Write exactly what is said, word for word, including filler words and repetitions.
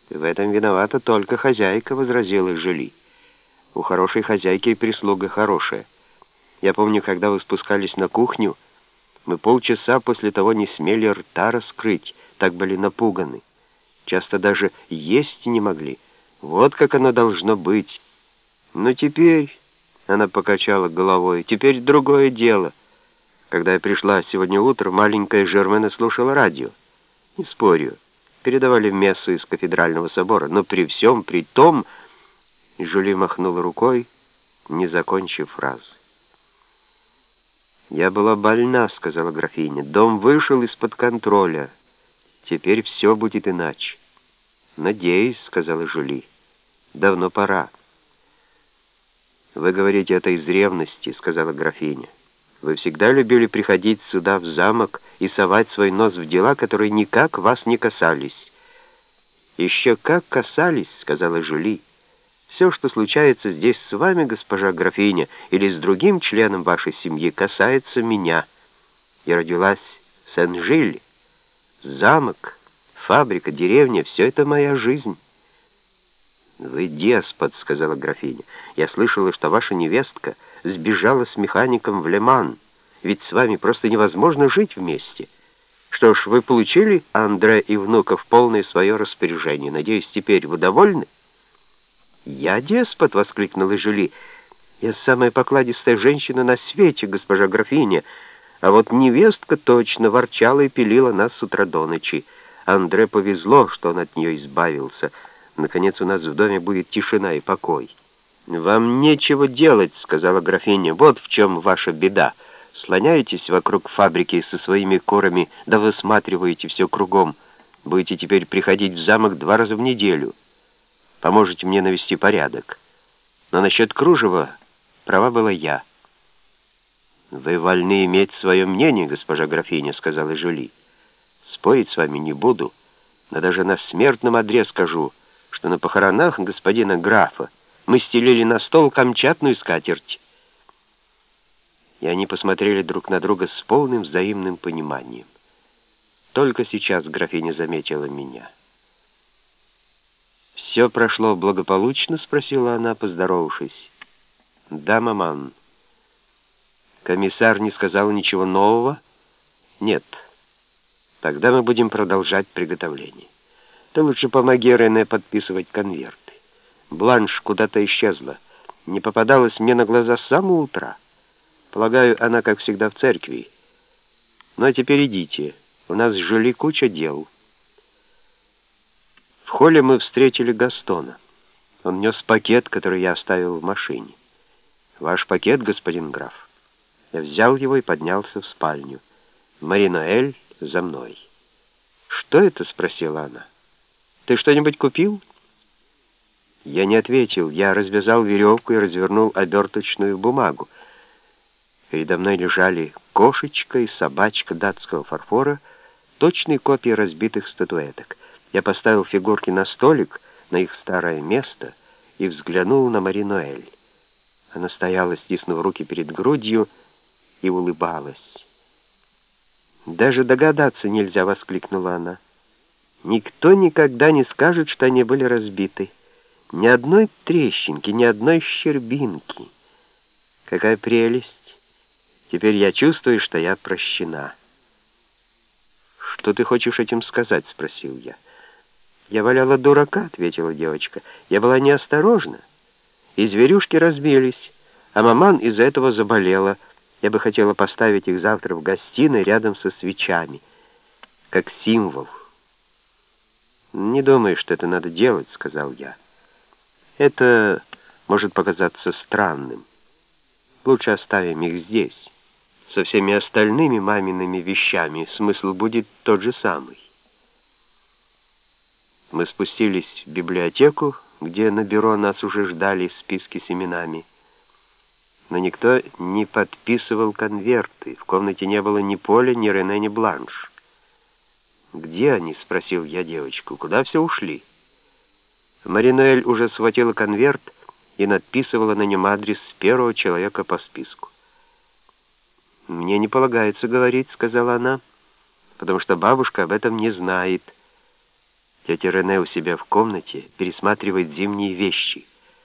«В этом виновата только хозяйка», — возразила Жюли. «У хорошей хозяйки и прислуга хорошая. Я помню, когда вы спускались на кухню, мы полчаса после того не смели рта раскрыть, так были напуганы. Часто даже есть не могли. Вот как оно должно быть. Но теперь...» — она покачала головой. «Теперь другое дело. Когда я пришла сегодня утром, маленькая Жермена слушала радио. Не спорю, передавали мессу из кафедрального собора, но при всем при том...» Жюли махнула рукой, не закончив фразы. «Я была больна», — сказала графиня. «Дом вышел из-под контроля. Теперь все будет иначе». «Надеюсь», — сказала Жюли. «Давно пора». «Вы говорите это из ревности», — сказала графиня. «Вы всегда любили приходить сюда, в замок, и совать свой нос в дела, которые никак вас не касались». «Еще как касались», — сказала Жюли. «Все, что случается здесь с вами, госпожа графиня, или с другим членом вашей семьи, касается меня. Я родилась в Сен-Жиле. Замок, фабрика, деревня — все это моя жизнь». «Вы деспот», — сказала графиня. «Я слышала, что ваша невестка сбежала с механиком в Ле-Ман. Ведь с вами просто невозможно жить вместе. Что ж, вы получили Андре и внука в полное свое распоряжение. Надеюсь, теперь вы довольны?» «Я деспот», — воскликнула Жюли. «Я самая покладистая женщина на свете, госпожа графиня. А вот невестка точно ворчала и пилила нас с утра до ночи. Андре повезло, что он от нее избавился. Наконец у нас в доме будет тишина и покой». «Вам нечего делать», — сказала графиня. «Вот в чем ваша беда. Слоняетесь вокруг фабрики со своими курами, да высматриваете все кругом. Будете теперь приходить в замок два раза в неделю. Поможете мне навести порядок. Но насчет кружева права была я». «Вы вольны иметь свое мнение, госпожа графиня», — сказала Жюли. «Спорить с вами не буду, но даже на смертном одре скажу, что на похоронах господина графа мы стелили на стол камчатную скатерть». И они посмотрели друг на друга с полным взаимным пониманием. Только сейчас графиня заметила меня. «Все прошло благополучно?» — спросила она, поздоровавшись. «Да, маман». «Комиссар не сказал ничего нового?» «Нет». «Тогда мы будем продолжать приготовление. Ты лучше помоги Рене подписывать конверты. Бланш куда-то исчезла. Не попадалась мне на глаза с самого утра. Полагаю, она, как всегда, в церкви. Ну а теперь идите. У нас с Жюли куча дел». В холле мы встретили Гастона. Он нес пакет, который я оставил в машине. «Ваш пакет, господин граф». Я взял его и поднялся в спальню. Мари-Ноэль за мной. «Что это?» — спросила она. «Ты что-нибудь купил?» Я не ответил. Я развязал веревку и развернул оберточную бумагу. Передо мной лежали кошечка и собачка датского фарфора, точные копии разбитых статуэток. Я поставил фигурки на столик, на их старое место, и взглянул на Мари-Ноэль. Она стояла, стиснув руки перед грудью, и улыбалась. «Даже догадаться нельзя!» — воскликнула она. «Никто никогда не скажет, что они были разбиты. Ни одной трещинки, ни одной щербинки. Какая прелесть! Теперь я чувствую, что я прощена». «Что ты хочешь этим сказать?» — спросил я. «Я валяла дурака», — ответила девочка. «Я была неосторожна. И зверюшки разбились, а маман из-за этого заболела. Я бы хотела поставить их завтра в гостиной рядом со свечами, как символ». «Не думаю, что это надо делать», — сказал я. «Это может показаться странным. Лучше оставим их здесь. Со всеми остальными мамиными вещами смысл будет тот же самый». Мы спустились в библиотеку, где на бюро нас уже ждали списки с именами. Но никто не подписывал конверты. В комнате не было ни Поля, ни Рене, ни Бланш. «Где они?» — спросил я девочку. «Куда все ушли?» Мари-Ноэль уже схватила конверт и надписывала на нем адрес первого человека по списку. «Мне не полагается говорить», — сказала она, «потому что бабушка об этом не знает. Тетя Рене у себя в комнате пересматривает зимние вещи.